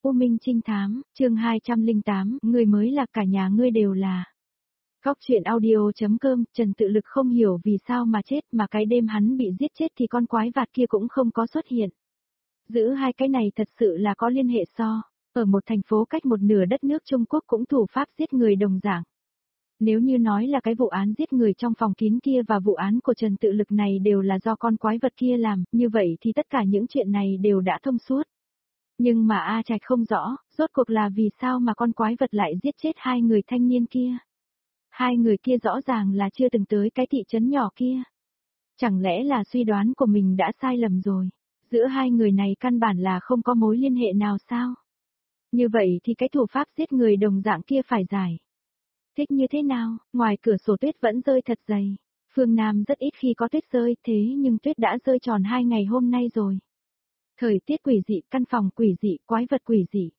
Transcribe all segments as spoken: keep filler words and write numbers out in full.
U Minh Trinh Thám, chương hai trăm lẻ tám, người mới là cả nhà ngươi đều là. Góc truyện audio.com, Trần Tự Lực không hiểu vì sao mà chết mà cái đêm hắn bị giết chết thì con quái vạt kia cũng không có xuất hiện. Giữ hai cái này thật sự là có liên hệ so, ở một thành phố cách một nửa đất nước Trung Quốc cũng thủ pháp giết người đồng dạng. Nếu như nói là cái vụ án giết người trong phòng kín kia và vụ án của Trần Tự Lực này đều là do con quái vật kia làm, như vậy thì tất cả những chuyện này đều đã thông suốt. Nhưng mà A Trạch không rõ, rốt cuộc là vì sao mà con quái vật lại giết chết hai người thanh niên kia. Hai người kia rõ ràng là chưa từng tới cái thị trấn nhỏ kia. Chẳng lẽ là suy đoán của mình đã sai lầm rồi, giữa hai người này căn bản là không có mối liên hệ nào sao? Như vậy thì cái thủ pháp giết người đồng dạng kia phải giải thích như thế nào? Ngoài cửa sổ tuyết vẫn rơi thật dày. Phương Nam rất ít khi có tuyết rơi, thế nhưng tuyết đã rơi tròn hai ngày hôm nay rồi. Thời tiết quỷ dị, căn phòng quỷ dị, quái vật quỷ dị.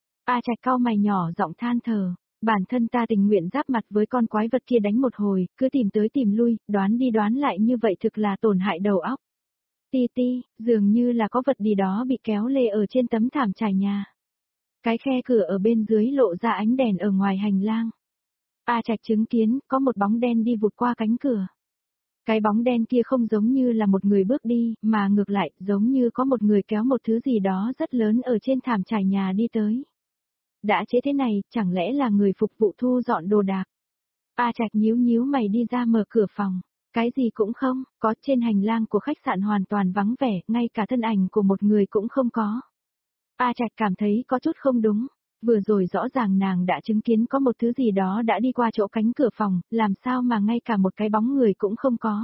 A Trạch cau mày nhỏ giọng than thở, bản thân ta tình nguyện giáp mặt với con quái vật kia đánh một hồi, cứ tìm tới tìm lui, đoán đi đoán lại như vậy thực là tổn hại đầu óc. Ti ti, dường như là có vật gì đó bị kéo lê ở trên tấm thảm trải nhà. Cái khe cửa ở bên dưới lộ ra ánh đèn ở ngoài hành lang. A Trạch chứng kiến, có một bóng đen đi vụt qua cánh cửa. Cái bóng đen kia không giống như là một người bước đi, mà ngược lại, giống như có một người kéo một thứ gì đó rất lớn ở trên thảm trải nhà đi tới. Đã chế thế này, chẳng lẽ là người phục vụ thu dọn đồ đạc? A Trạch nhíu nhíu mày đi ra mở cửa phòng. Cái gì cũng không, có trên hành lang của khách sạn hoàn toàn vắng vẻ, ngay cả thân ảnh của một người cũng không có. A Trạch cảm thấy có chút không đúng. Vừa rồi rõ ràng nàng đã chứng kiến có một thứ gì đó đã đi qua chỗ cánh cửa phòng, làm sao mà ngay cả một cái bóng người cũng không có.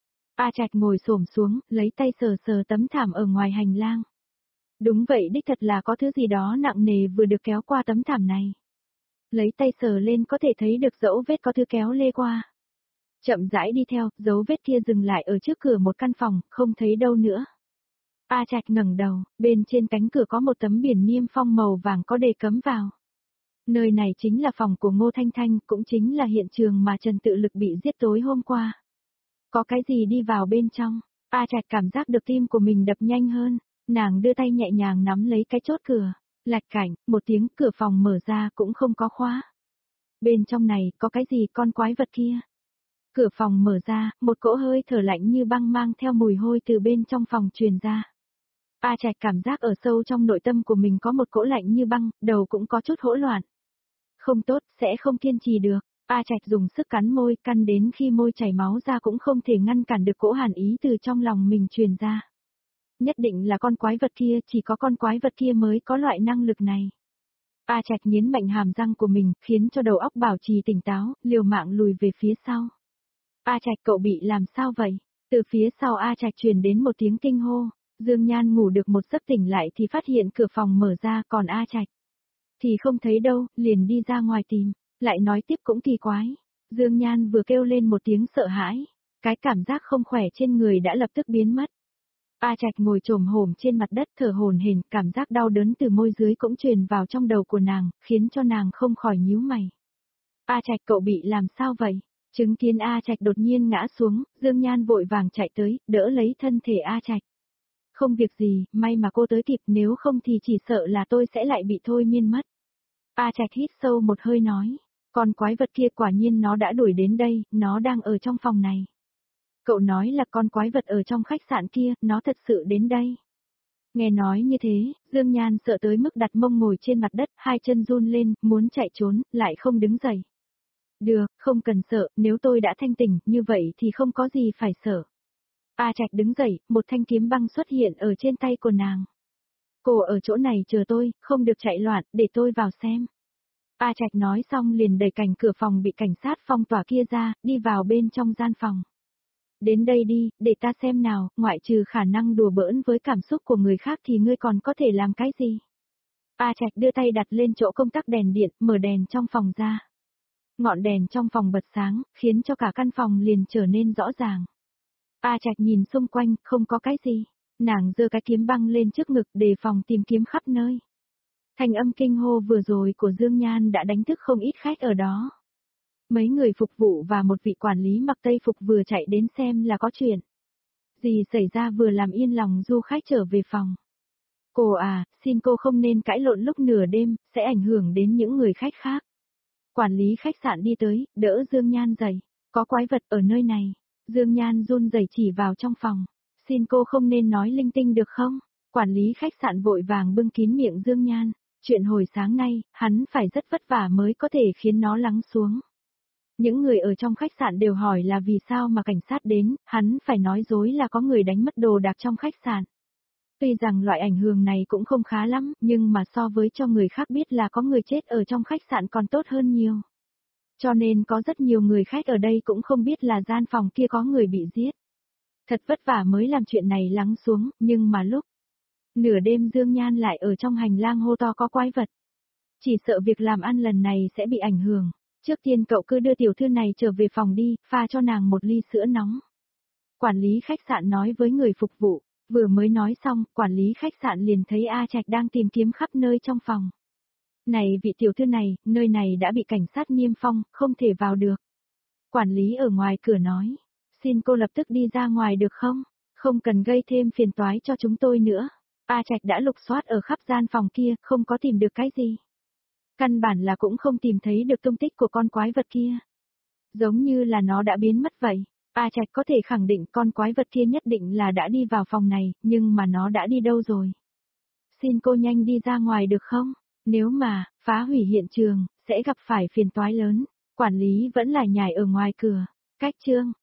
A Trạch ngồi xổm xuống, lấy tay sờ sờ tấm thảm ở ngoài hành lang. Đúng vậy, đích thật là có thứ gì đó nặng nề vừa được kéo qua tấm thảm này. Lấy tay sờ lên có thể thấy được dấu vết có thứ kéo lê qua. Chậm rãi đi theo, dấu vết kia dừng lại ở trước cửa một căn phòng, không thấy đâu nữa. A Trạch ngẩng đầu, bên trên cánh cửa có một tấm biển niêm phong màu vàng có đề cấm vào. Nơi này chính là phòng của Ngô Thanh Thanh, cũng chính là hiện trường mà Trần Tự Lực bị giết tối hôm qua. Có cái gì đi vào bên trong? A Trạch cảm giác được tim của mình đập nhanh hơn, nàng đưa tay nhẹ nhàng nắm lấy cái chốt cửa, lạch cảnh, một tiếng cửa phòng mở ra cũng không có khóa. Bên trong này có cái gì con quái vật kia? Cửa phòng mở ra, một cỗ hơi thở lạnh như băng mang theo mùi hôi từ bên trong phòng truyền ra. A Trạch cảm giác ở sâu trong nội tâm của mình có một cỗ lạnh như băng, đầu cũng có chút hỗn loạn. Không tốt, sẽ không kiên trì được. A Trạch dùng sức cắn môi, căn đến khi môi chảy máu ra cũng không thể ngăn cản được cỗ hàn ý từ trong lòng mình truyền ra. Nhất định là con quái vật kia, chỉ có con quái vật kia mới có loại năng lực này. A Trạch nghiến mạnh hàm răng của mình, khiến cho đầu óc bảo trì tỉnh táo, liều mạng lùi về phía sau. A Trạch, cậu bị làm sao vậy? Từ phía sau A Trạch truyền đến một tiếng kinh hô. Dương Nhan ngủ được một giấc tỉnh lại thì phát hiện cửa phòng mở ra, còn A Trạch thì không thấy đâu, liền đi ra ngoài tìm, lại nói tiếp cũng kỳ quái. Dương Nhan vừa kêu lên một tiếng sợ hãi, cái cảm giác không khỏe trên người đã lập tức biến mất. A Trạch ngồi chồm hổm trên mặt đất thở hổn hển, cảm giác đau đớn từ môi dưới cũng truyền vào trong đầu của nàng, khiến cho nàng không khỏi nhíu mày. A Trạch, cậu bị làm sao vậy? Chứng kiến A Trạch đột nhiên ngã xuống, Dương Nhan vội vàng chạy tới, đỡ lấy thân thể A Trạch. Không việc gì, may mà cô tới kịp, nếu không thì chỉ sợ là tôi sẽ lại bị thôi miên mất. A Trạch hít sâu một hơi nói, con quái vật kia quả nhiên nó đã đuổi đến đây, nó đang ở trong phòng này. Cậu nói là con quái vật ở trong khách sạn kia, nó thật sự đến đây. Nghe nói như thế, Dương Nhan sợ tới mức đặt mông ngồi trên mặt đất, hai chân run lên, muốn chạy trốn, lại không đứng dậy. Được, không cần sợ, nếu tôi đã thanh tỉnh, như vậy thì không có gì phải sợ. A Trạch đứng dậy, một thanh kiếm băng xuất hiện ở trên tay của nàng. Cô ở chỗ này chờ tôi, không được chạy loạn, để tôi vào xem. A Trạch nói xong liền đẩy cành cửa phòng bị cảnh sát phong tỏa kia ra, đi vào bên trong gian phòng. Đến đây đi, để ta xem nào, ngoại trừ khả năng đùa bỡn với cảm xúc của người khác thì ngươi còn có thể làm cái gì? A Trạch đưa tay đặt lên chỗ công tắc đèn điện, mở đèn trong phòng ra. Ngọn đèn trong phòng bật sáng, khiến cho cả căn phòng liền trở nên rõ ràng. A Trạch nhìn xung quanh, không có cái gì. Nàng giơ cái kiếm băng lên trước ngực đề phòng tìm kiếm khắp nơi. Thanh âm kinh hô vừa rồi của Dương Nhan đã đánh thức không ít khách ở đó. Mấy người phục vụ và một vị quản lý mặc tây phục vừa chạy đến xem là có chuyện gì xảy ra vừa làm yên lòng du khách trở về phòng. Cô à, xin cô không nên cãi lộn lúc nửa đêm, sẽ ảnh hưởng đến những người khách khác. Quản lý khách sạn đi tới, đỡ Dương Nhan dậy. Có quái vật ở nơi này. Dương Nhan run rẩy chỉ vào trong phòng. Xin cô không nên nói linh tinh được không? Quản lý khách sạn vội vàng bưng kín miệng Dương Nhan. Chuyện hồi sáng nay, hắn phải rất vất vả mới có thể khiến nó lắng xuống. Những người ở trong khách sạn đều hỏi là vì sao mà cảnh sát đến, hắn phải nói dối là có người đánh mất đồ đạc trong khách sạn. Tuy rằng loại ảnh hưởng này cũng không khá lắm, nhưng mà so với cho người khác biết là có người chết ở trong khách sạn còn tốt hơn nhiều. Cho nên có rất nhiều người khách ở đây cũng không biết là gian phòng kia có người bị giết. Thật vất vả mới làm chuyện này lắng xuống, nhưng mà lúc nửa đêm Dương Nhan lại ở trong hành lang hô to có quái vật. Chỉ sợ việc làm ăn lần này sẽ bị ảnh hưởng. Trước tiên cậu cứ đưa tiểu thư này trở về phòng đi, pha cho nàng một ly sữa nóng. Quản lý khách sạn nói với người phục vụ. Vừa mới nói xong, quản lý khách sạn liền thấy A Trạch đang tìm kiếm khắp nơi trong phòng. Này vị tiểu thư này, nơi này đã bị cảnh sát niêm phong, không thể vào được. Quản lý ở ngoài cửa nói, xin cô lập tức đi ra ngoài được không? Không cần gây thêm phiền toái cho chúng tôi nữa. A Trạch đã lục soát ở khắp gian phòng kia, không có tìm được cái gì. Căn bản là cũng không tìm thấy được tung tích của con quái vật kia. Giống như là nó đã biến mất vậy. A Trạch có thể khẳng định con quái vật kia nhất định là đã đi vào phòng này, nhưng mà nó đã đi đâu rồi? Xin cô nhanh đi ra ngoài được không? Nếu mà, phá hủy hiện trường, sẽ gặp phải phiền toái lớn. Quản lý vẫn là nhảy ở ngoài cửa. Cách chương